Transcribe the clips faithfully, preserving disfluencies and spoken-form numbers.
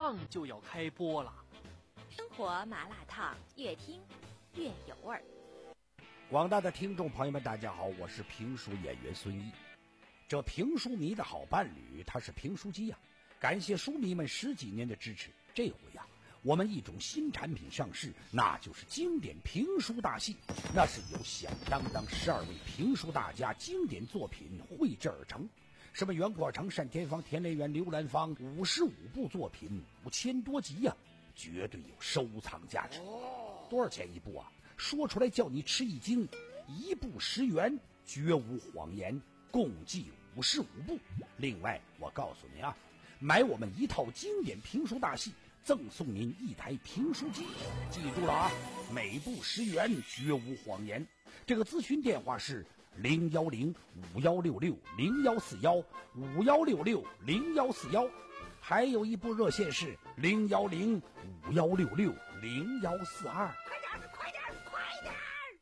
烫就要开播了。 生活麻辣烫，越听越有味儿。 广大的听众朋友们，大家好，我是评书演员孙一。这评书迷的好伴侣，他是评书机呀、啊！感谢书迷们十几年的支持。这回呀、啊，我们一种新产品上市，那就是经典评书大戏。那是由响当当十二位评书大家经典作品绘制而成。什么袁国成、单田芳、田连元、刘兰芳，五十五部作品，五千多集呀、啊，绝对有收藏价值。多少钱一部啊？说出来叫你吃一惊，一部十元，绝无谎言，共计五十五部。另外，我告诉你啊，买我们一套经典评书大戏，赠送您一台评书机。记住了啊，每部十元，绝无谎言。这个咨询电话是零幺零五幺六六零幺四幺五幺六六零幺四幺，还有一部热线是零幺零五幺六六零幺四二。 快点，快点！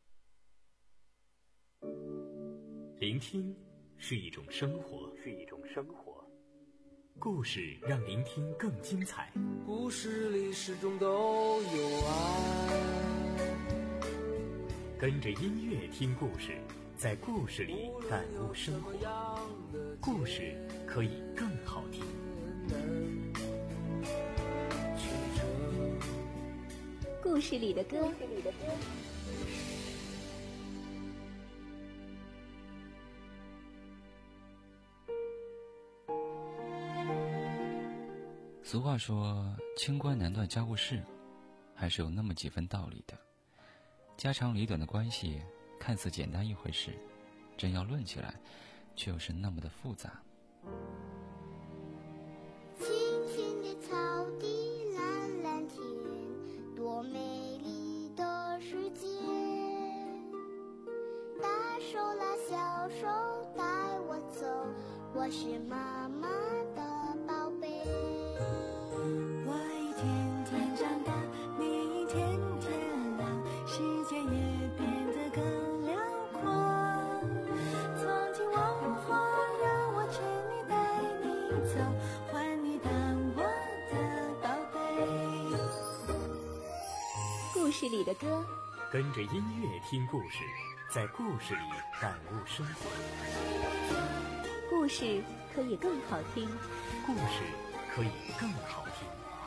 聆听是一种生活，是一种生活。故事让聆听更精彩。 故事里始终都有爱。 跟着音乐听故事，在故事里感悟生活。故事可以更好听。 故事里的歌。 俗话说清官难断家务事，还是有那么几分道理的。家长里短的关系看似简单一回事，真要论起来却又是那么的复杂。 青青的草地，蓝蓝天，多美丽的世界。大手拉小手带我走，我是妈妈的宝贝。 我一天天长大，你一天天老，世界也变得更辽阔。从今往后，让我牵你带你走，换你当我的宝贝。 故事里的歌， 跟着音乐听故事，在故事里感悟生活。 故事可以更好听， 故事可以更好听。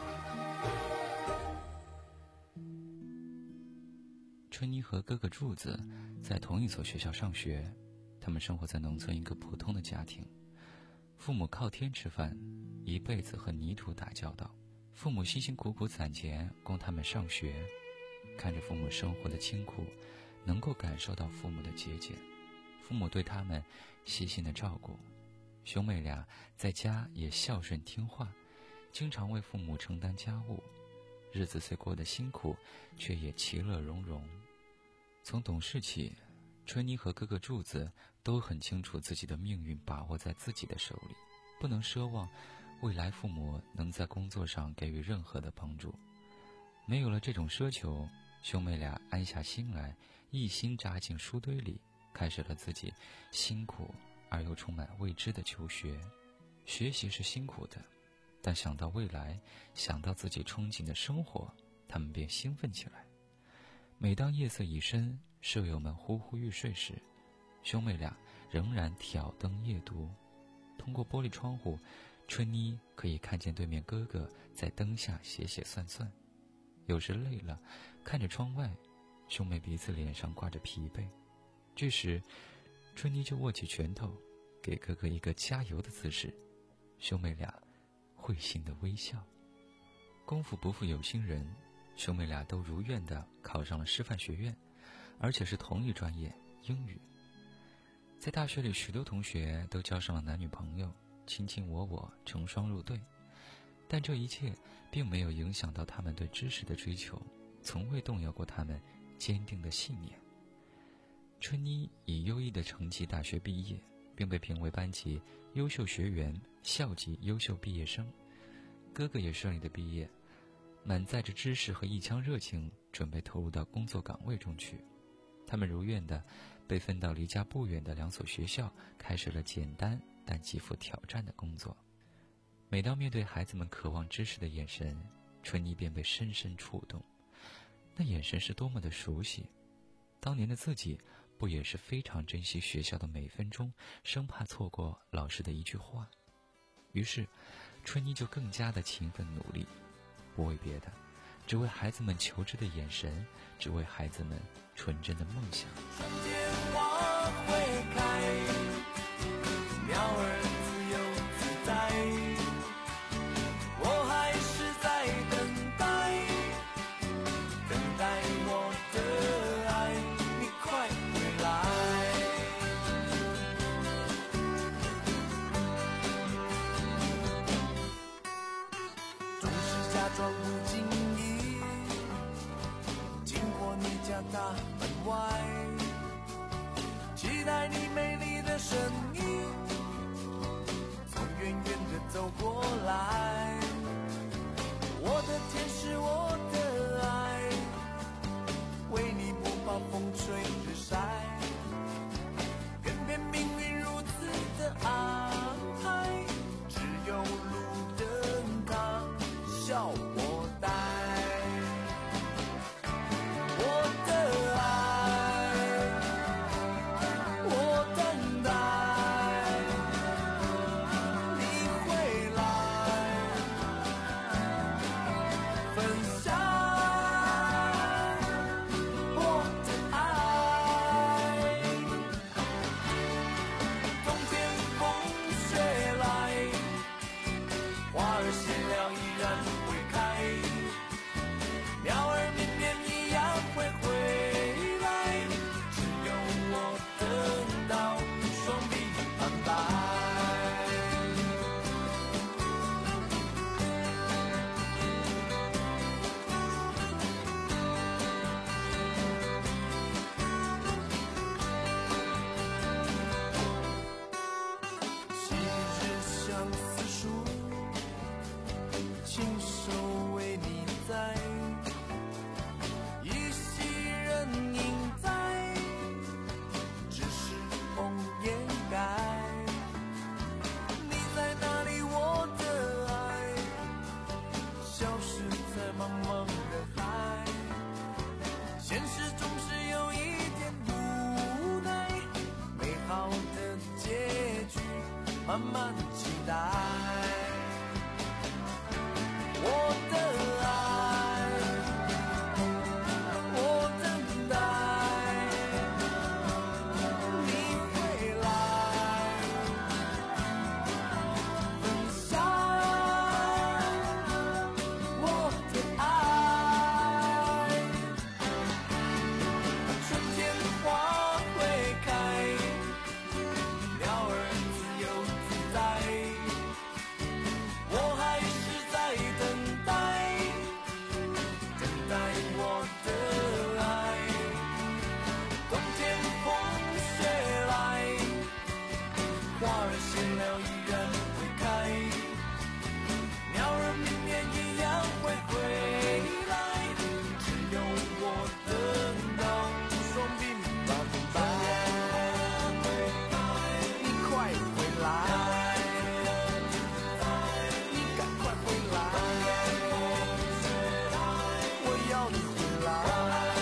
春妮和哥哥柱子在同一所学校上学，他们生活在农村一个普通的家庭，父母靠天吃饭，一辈子和泥土打交道。父母辛辛苦苦攒钱供他们上学，看着父母生活的清苦，能够感受到父母的节俭。父母对他们细心的照顾，兄妹俩在家也孝顺听话，经常为父母承担家务，日子虽过得辛苦，却也其乐融融。从懂事起，春妮和哥哥柱子都很清楚自己的命运把握在自己的手里，不能奢望未来父母能在工作上给予任何的帮助。没有了这种奢求，兄妹俩安下心来，一心扎进书堆里，开始了自己辛苦而又充满未知的求学。学习是辛苦的，但想到未来，想到自己憧憬的生活，他们便兴奋起来。每当夜色已深，舍友们呼呼欲睡时，兄妹俩仍然挑灯夜读。通过玻璃窗户，春妮可以看见对面哥哥在灯下写写算算。有时累了，看着窗外，兄妹彼此脸上挂着疲惫。这时春妮就握起拳头，给哥哥一个加油的姿势。兄妹俩会心的微笑。功夫不负有心人，兄妹俩都如愿地考上了师范学院，而且是同一专业英语。在大学里，许多同学都交上了男女朋友，卿卿我我，成双入对。但这一切并没有影响到他们对知识的追求，从未动摇过他们坚定的信念。春妮以优异的成绩大学毕业，并被评为班级优秀学员、校级优秀毕业生。哥哥也顺利的毕业，满载着知识和一腔热情，准备投入到工作岗位中去。他们如愿的被分到离家不远的两所学校，开始了简单但极富挑战的工作。 每当面对孩子们渴望知识的眼神，春妮便被深深触动。那眼神是多么的熟悉，当年的自己不也是非常珍惜学校的每分钟，生怕错过老师的一句话。于是春妮就更加的勤奋努力，不为别的，只为孩子们求知的眼神，只为孩子们纯真的梦想。 春天花会开，鸟儿自由自在，我还是在等待，等待我的爱，你快回来。总是假装不经意经过你家大门外，期待你美丽的身影从远远的走过来。我的天使，我的爱，为你不怕风吹日晒，偏偏命运如此的安排，只有路灯它笑我呆。我的爱，我等待你回来，分享我的爱。冬天风雪来，花儿谢了依然会开，鸟儿明年一样会回来，只有我等到双臂安摆。昔日相思树，亲手为你栽，一袭人影在，只是红颜改。你在哪里，我的爱，消失在茫茫人海。现实总是有一点无奈，美好的结局慢慢期待。我的爱，我等待你回来，分享我的爱。春天花会开，鸟儿自由自在，我还是在等待，等待我的爱。冬天风雪来，花儿谢了依然会开，鸟儿明年一样会回来，只有我等到双鬓斑白。你快回来，你赶快回来，我要你回来，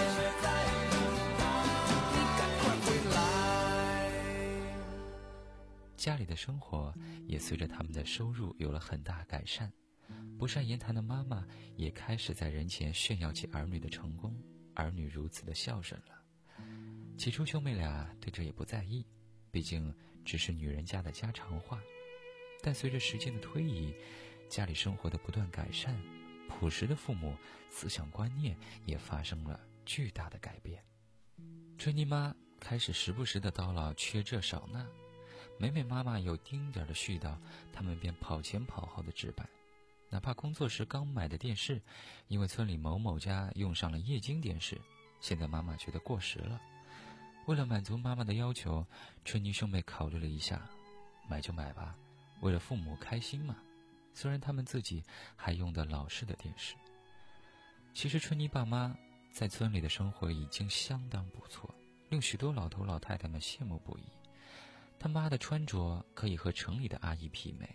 你赶快回来。 家里的生活也随着他们的收入有了很大改善，不善言谈的妈妈也开始在人前炫耀起儿女的成功，儿女如此的孝顺了。起初兄妹俩对这也不在意，毕竟只是女人家的家常话。但随着时间的推移，家里生活的不断改善，朴实的父母思想观念也发生了巨大的改变。春妮妈开始时不时的叨唠缺这少那，每每妈妈有丁点的絮叨，他们便跑前跑后的置办。哪怕工作时刚买的电视，因为村里某某家用上了液晶电视，现在妈妈觉得过时了。为了满足妈妈的要求，春妮兄妹考虑了一下，买就买吧，为了父母开心嘛。虽然他们自己还用的老式的电视。其实春妮爸妈在村里的生活已经相当不错，令许多老头老太太们羡慕不已。他妈的穿着可以和城里的阿姨媲美，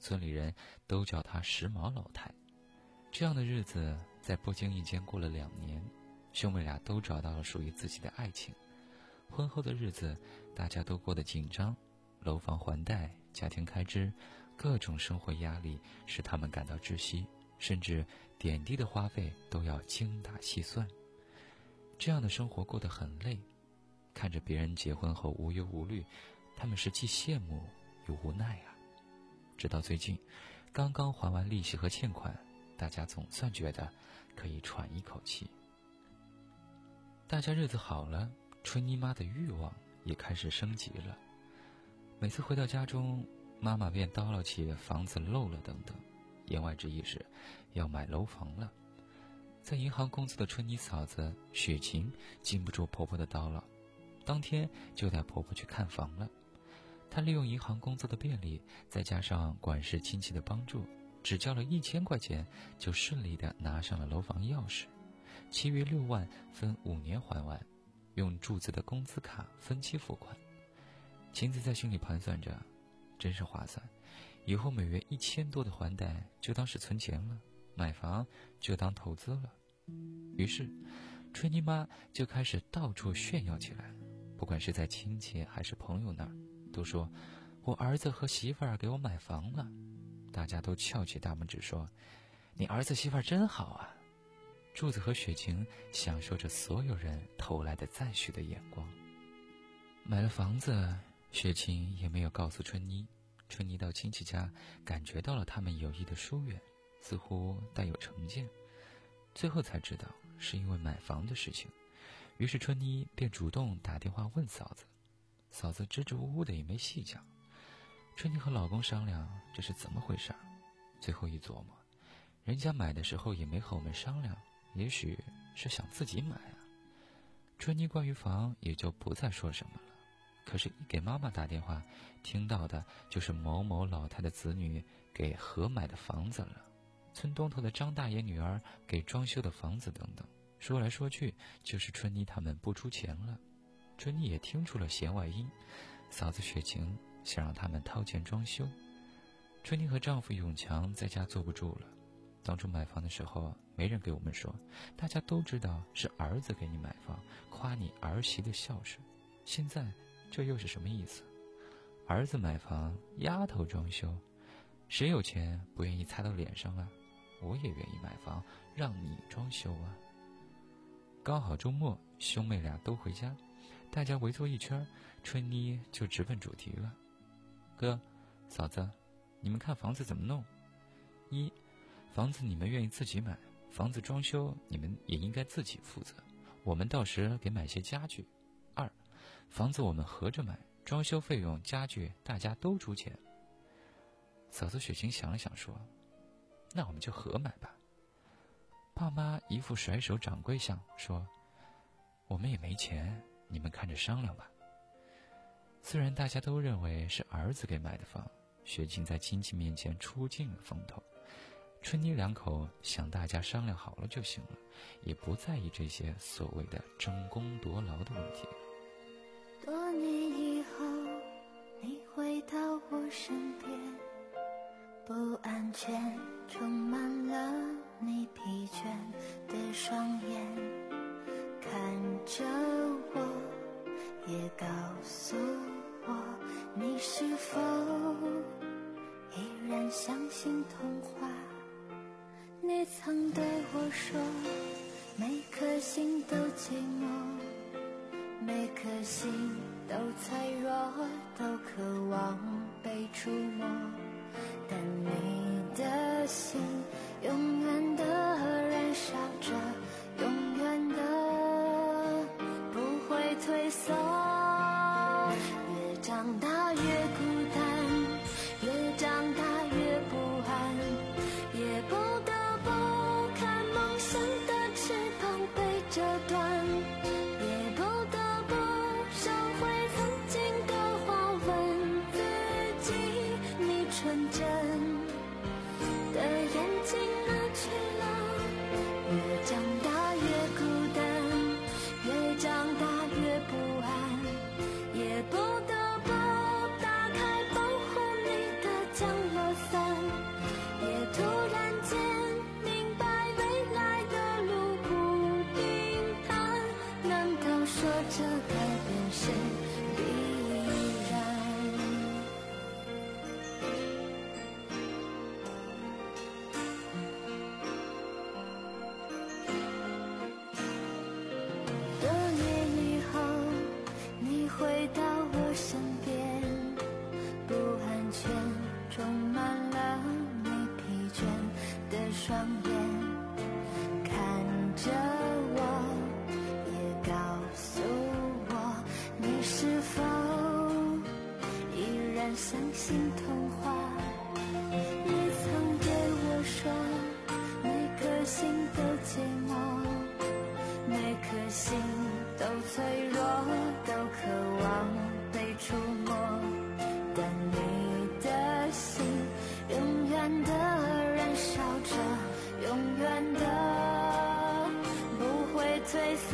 村里人都叫她时髦老太。这样的日子在不经意间过了两年，兄妹俩都找到了属于自己的爱情。婚后的日子大家都过得紧张，楼房还贷、家庭开支，各种生活压力使他们感到窒息，甚至点滴的花费都要精打细算。这样的生活过得很累，看着别人结婚后无忧无虑，他们是既羡慕又无奈啊。直到最近刚刚还完利息和欠款，大家总算觉得可以喘一口气。大家日子好了，春妮妈的欲望也开始升级了。每次回到家中，妈妈便叨唠起房子漏了等等，言外之意是要买楼房了。在银行工作的春妮嫂子雪晴禁不住婆婆的叨唠，当天就带婆婆去看房了。她利用银行工作的便利，再加上管事亲戚的帮助，只交了一千块钱就顺利地拿上了楼房钥匙，其余六万分五年还完，用柱子的工资卡分期付款。晴子在心里盘算着，真是划算，以后每月一千多的还贷就当是存钱了，买房就当投资了。于是春妮妈就开始到处炫耀起来，不管是在亲戚还是朋友那儿，都说我儿子和媳妇儿给我买房了。大家都翘起大拇指说，你儿子媳妇儿真好啊。柱子和雪晴享受着所有人投来的赞许的眼光。买了房子，雪晴也没有告诉春妮。春妮到亲戚家感觉到了他们友谊的疏远，似乎带有成见，最后才知道是因为买房的事情。于是春妮便主动打电话问嫂子，嫂子支支吾吾的也没细讲。春妮和老公商量这是怎么回事，最后一琢磨，人家买的时候也没和我们商量，也许是想自己买啊。春妮关于房也就不再说什么了，可是一给妈妈打电话，听到的就是某某老太的子女给合买的房子了，村东头的张大爷女儿给装修的房子等等，说来说去就是春妮他们不出钱了。春妮也听出了弦外音，嫂子雪晴想让他们掏钱装修。春妮和丈夫永强在家坐不住了，当初买房的时候没人给我们说，大家都知道是儿子给你买房，夸你儿媳的孝顺，现在这又是什么意思？儿子买房，丫头装修，谁有钱不愿意擦到脸上啊？我也愿意买房，让你装修啊。刚好周末，兄妹俩都回家，大家围坐一圈，春妮就直奔主题了。哥，嫂子，你们看房子怎么弄？一，房子你们愿意自己买，房子装修你们也应该自己负责，我们到时给买些家具。二，房子我们合着买，装修费用家具大家都出钱。嫂子雪晴想了想说，那我们就合买吧。爸妈一副甩手掌柜相，说我们也没钱，你们看着商量吧。虽然大家都认为是儿子给买的房，雪晴在亲戚面前出尽了风头。春妮两口想大家商量好了就行了，也不在意这些所谓的争功夺劳的问题。 多年以后，你回到我身边，不安全充满了你疲倦的双眼，看着我，也告诉我，你是否依然相信童话？你曾对我说，每颗心都寂寞，每颗心都脆弱，都渴望被触摸，但你的心永远的燃烧着，永远的不会退缩。越长大越孤单，越长大越不安，也不得不看梦想的翅膀被折断，也不得不收回曾经的话，问自己，你纯真的眼睛哪去了？越长大越孤单，越长大越不安， 心童话。你曾对我说，每颗心都寂寞，每颗心都脆弱，都渴望被触摸，但你的心永远的燃烧着，永远的不会退缩。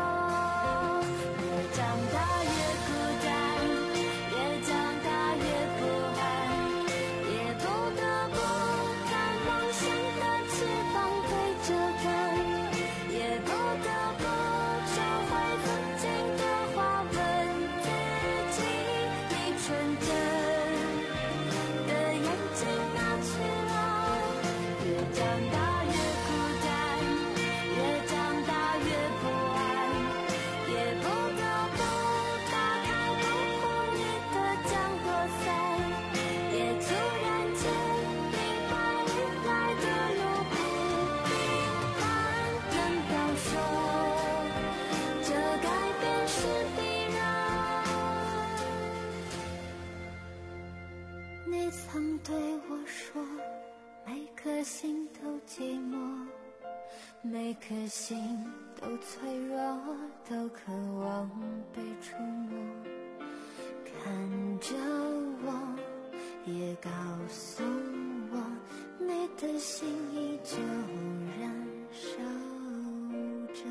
越长大越孤单，越长大越不安，也不得不看梦想的翅膀对着干，也不得不收回曾经的话，问自己，你纯真的眼睛哪去了？越长大越孤单，越长大越不安，也不得不打开保护你的降落伞，也突然间明白未来的路不平凡。难道说这改变是必然？你曾对我说，每颗心都寂寞，每颗心都脆弱，都渴望被触摸。看着我，也告诉我，你的心依旧燃烧着。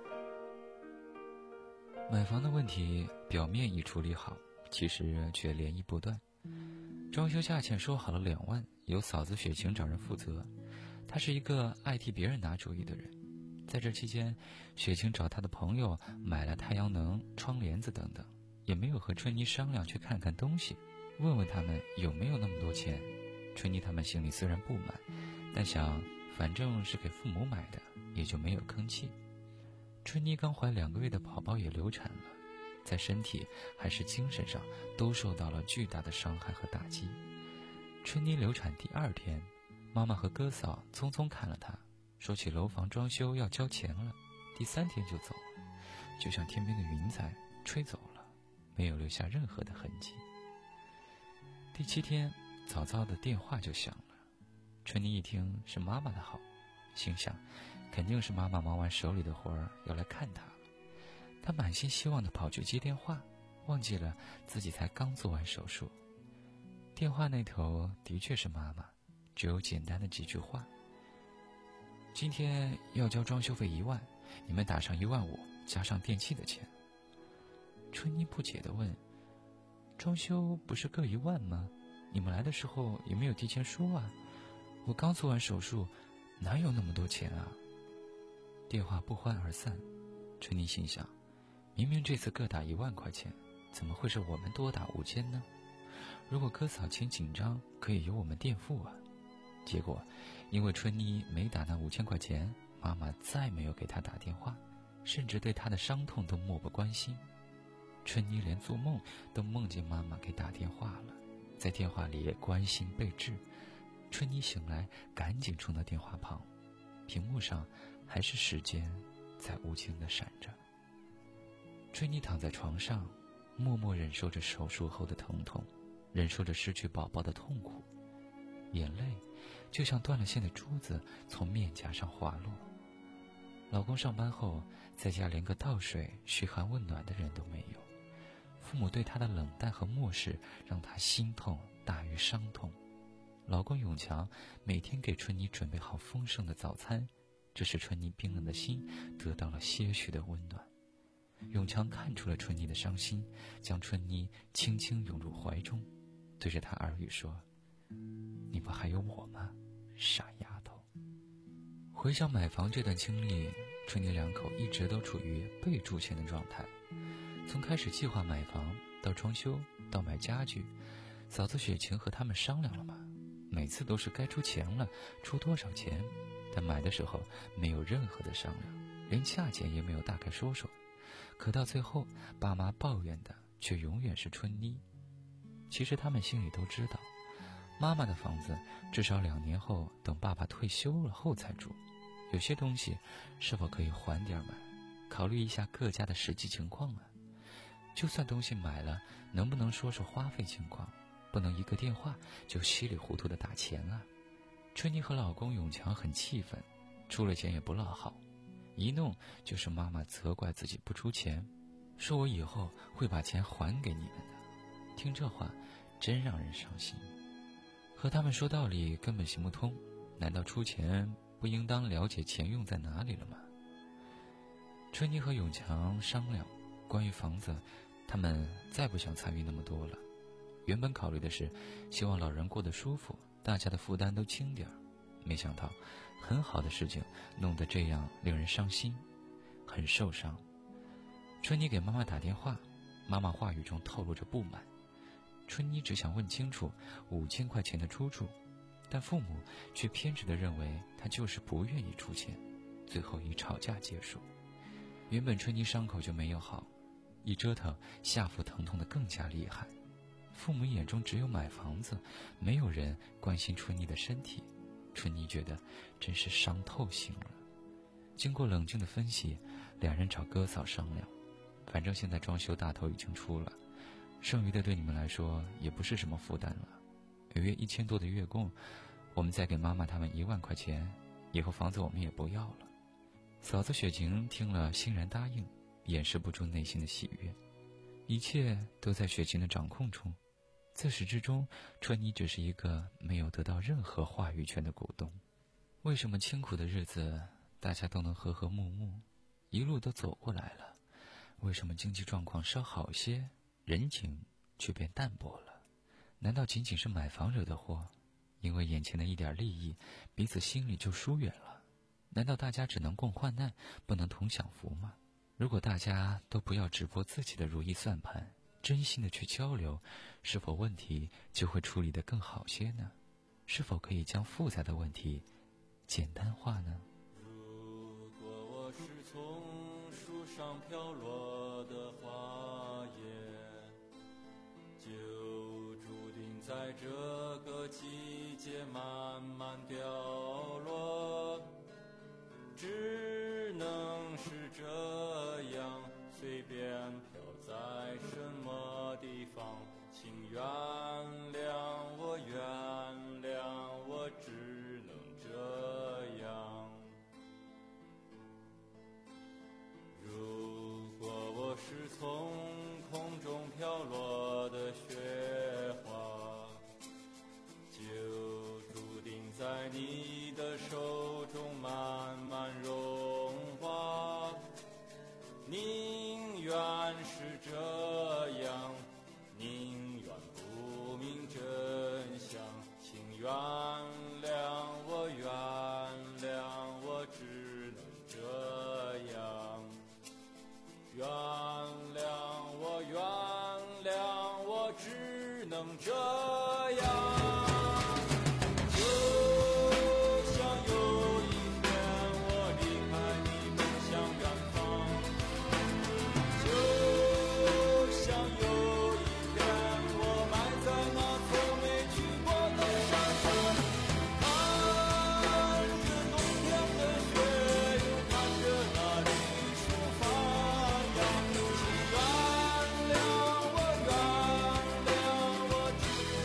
买房的问题表面已处理好，其实却涟漪不断。装修价钱说好了两万，由嫂子雪晴找人负责。她是一个爱替别人拿主意的人。在这期间，雪晴找她的朋友买了太阳能、窗帘子等等，也没有和春妮商量去看看东西，问问他们有没有那么多钱。春妮他们心里虽然不满，但想反正是给父母买的，也就没有吭气。春妮刚怀两个月的宝宝也流产了，在身体还是精神上都受到了巨大的伤害和打击。春妮流产第二天，妈妈和哥嫂匆匆看了她，说起楼房装修要交钱了，第三天就走了，就像天边的云彩吹走了，没有留下任何的痕迹。第七天，早早的电话就响了。春妮一听是妈妈的号，心想肯定是妈妈忙完手里的活儿要来看她了。她满心希望地跑去接电话，忘记了自己才刚做完手术。电话那头的确是妈妈，只有简单的几句话：今天要交装修费一万，你们打上一万五，加上电器的钱。春妮不解地问：装修不是各一万吗？你们来的时候也没有提前说啊，我刚做完手术，哪有那么多钱啊？电话不欢而散。春妮心想，明明这次各打一万块钱，怎么会是我们多打五千呢？如果哥嫂钱紧张，可以由我们垫付啊。结果因为春妮没打那五千块钱，妈妈再没有给她打电话，甚至对她的伤痛都漠不关心。春妮连做梦都梦见妈妈给打电话了，在电话里也关心备至。春妮醒来，赶紧冲到电话旁，屏幕上还是时间在无情地闪着。春妮躺在床上，默默忍受着手术后的疼痛，忍受着失去宝宝的痛苦，眼泪就像断了线的珠子从面颊上滑落。老公上班后，在家连个倒水嘘寒问暖的人都没有，父母对她的冷淡和漠视让她心痛大于伤痛。老公永强每天给春妮准备好丰盛的早餐，这使春妮冰冷的心得到了些许的温暖。永强看出了春妮的伤心，将春妮轻轻拥入怀中，对着她耳语说：你不还有我吗，傻丫头。回想买房这段经历，春妮两口一直都处于被助钱的状态。从开始计划买房到装修到买家具，嫂子雪晴和他们商量了吗？每次都是该出钱了，出多少钱，但买的时候没有任何的商量，连价钱也没有大概说说。可到最后，爸妈抱怨的却永远是春妮。其实他们心里都知道，妈妈的房子至少两年后等爸爸退休了后才住，有些东西是否可以缓点买，考虑一下各家的实际情况啊。就算东西买了，能不能说说花费情况？ 不能一个电话就稀里糊涂的打钱啊。春妮和老公永强很气愤，出了钱也不落好，一弄就是妈妈责怪自己不出钱，说我以后会把钱还给你们的。听这话真让人伤心，和他们说道理根本行不通，难道出钱不应当了解钱用在哪里了吗？春妮和永强商量关于房子，他们再不想参与那么多了。原本考虑的是希望老人过得舒服，大家的负担都轻点儿，没想到很好的事情弄得这样令人伤心，很受伤。春妮给妈妈打电话，妈妈话语中透露着不满。春妮只想问清楚五千块钱的出处，但父母却偏执地认为她就是不愿意出钱，最后以吵架结束。原本春妮伤口就没有好，一折腾下腹疼痛得更加厉害。父母眼中只有买房子，没有人关心春妮的身体。春妮觉得真是伤透心了。经过冷静的分析，两人找哥嫂商量，反正现在装修大头已经出了，剩余的对你们来说也不是什么负担了。每月一千多的月供，我们再给妈妈他们一万块钱，以后房子我们也不要了。嫂子雪晴听了欣然答应，掩饰不住内心的喜悦。一切都在雪晴的掌控中，自始至终，春妮只是一个没有得到任何话语权的股东。为什么清苦的日子大家都能和和睦睦，一路都走过来了？为什么经济状况稍好些，人情却变淡薄了？难道仅仅是买房惹的祸？因为眼前的一点利益，彼此心里就疏远了？难道大家只能共患难，不能同享福吗？如果大家都不要只播自己的如意算盘，真心的去交流，是否问题就会处理得更好些呢？是否可以将复杂的问题简单化呢？ 如果我是从树上飘落的花叶，就注定在这个季节慢慢掉落，只能是这样随便飘在什么地方，请原谅我，原谅我，只能这样。如果我是从空中飘落的雪花，就注定在你的手中慢慢融化，宁愿是这样，宁愿不明真相，请原谅我，原谅我，只能这样。原谅我，原谅我，只能这样。原谅我，原谅我，只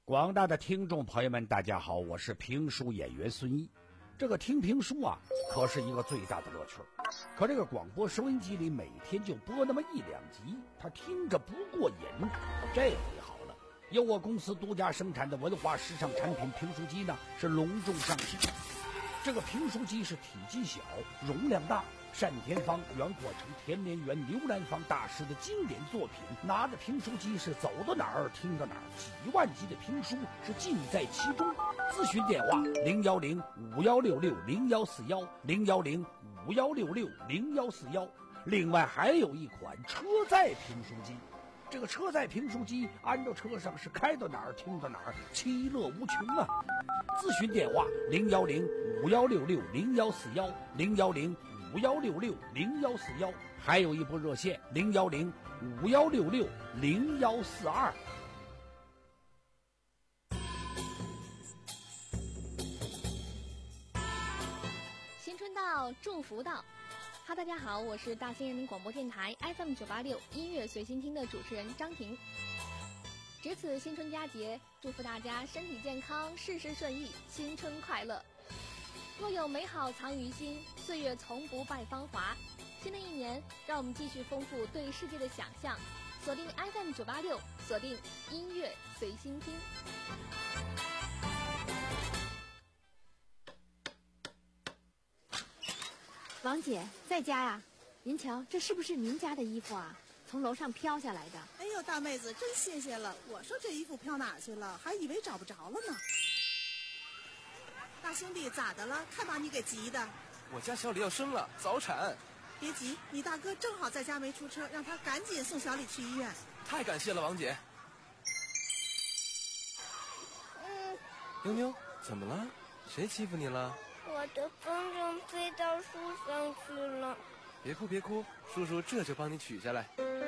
广大的听众朋友们，大家好，我是评书演员孙一。这个听评书啊，可是一个最大的乐趣。可这个广播收音机里每天就播那么一两集，他听着不过瘾。这回好了，由我公司独家生产的文化时尚产品评书机呢，是隆重上市。这个评书机是体积小，容量大，单田芳、袁国成、田连元、刘兰芳大师的经典作品，拿着评书机是走到哪儿听到哪儿，几万集的评书是尽在其中。咨询电话零幺零五幺六六零幺四幺零幺零五幺六六零幺四幺。另外还有一款车载评书机，这个车载评书机安到车上是开到哪儿听到哪儿，其乐无穷啊！咨询电话零幺零五幺六六零幺四幺零幺零五幺六六零幺四幺，还有一部热线零幺零五幺六六零幺四二。 新春到，祝福到。哈，大家好，我是大兴人民广播电台 F M 九八六音乐随心听的主持人张婷。值此新春佳节，祝福大家身体健康，事事顺意，新春快乐。若有美好藏于心，岁月从不败芳华。新的一年，让我们继续丰富对世界的想象，锁定 F M 九八六，锁定音乐随心听。 王姐在家呀？您瞧，这是不是您家的衣服啊？从楼上飘下来的。 哎呦，大妹子，真谢谢了！我说这衣服飘哪去了，还以为找不着了呢。大兄弟，咋的了？看把你给急的。 我家小李要生了，早产。 别急，你大哥正好在家没出车，让他赶紧送小李去医院。 太感谢了，王姐。 嗯。 妞妞，怎么了？谁欺负你了？ 我的风筝飞到树上去了。 别哭别哭，叔叔这就帮你取下来。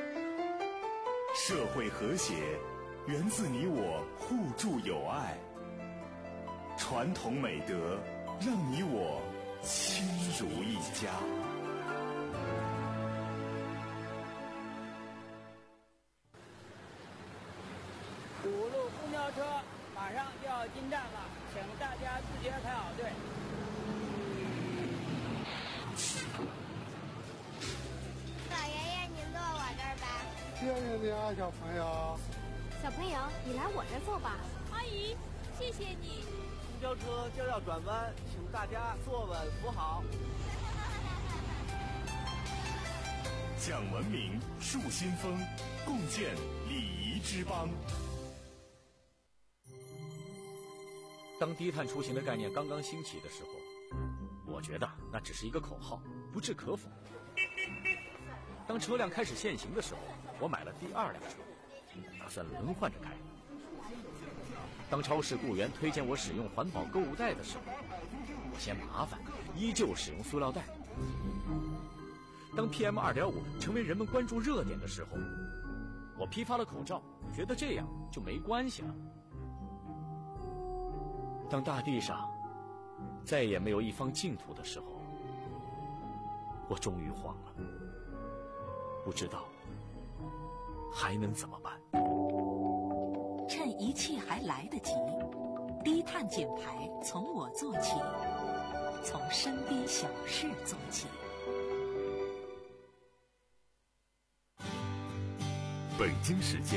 社会和谐源自你我互助友爱，传统美德让你我亲如一家。 五路公交车马上就要进站了，请大家自觉排好队。 老爷爷，您坐我这儿吧。 谢谢你啊，小朋友。 小朋友，你来我这儿坐吧。 阿姨，谢谢你。 公交车就要转弯，请大家坐稳扶好。 讲文明，树新风，共建礼仪之邦。 当低碳出行的概念刚刚兴起的时候，我觉得那只是一个口号，不置可否。当车辆开始限行的时候，我买了第二辆车，打算轮换着开。当超市雇员推荐我使用环保购物袋的时候，我嫌麻烦，依旧使用塑料袋。当 P M 二点五 成为人们关注热点的时候，我批发了口罩，觉得这样就没关系了。当大地上再也没有一方净土的时候，我终于慌了，不知道还能怎么办。 趁一切还来得及，低碳减排从我做起，从身边小事做起。 北京时间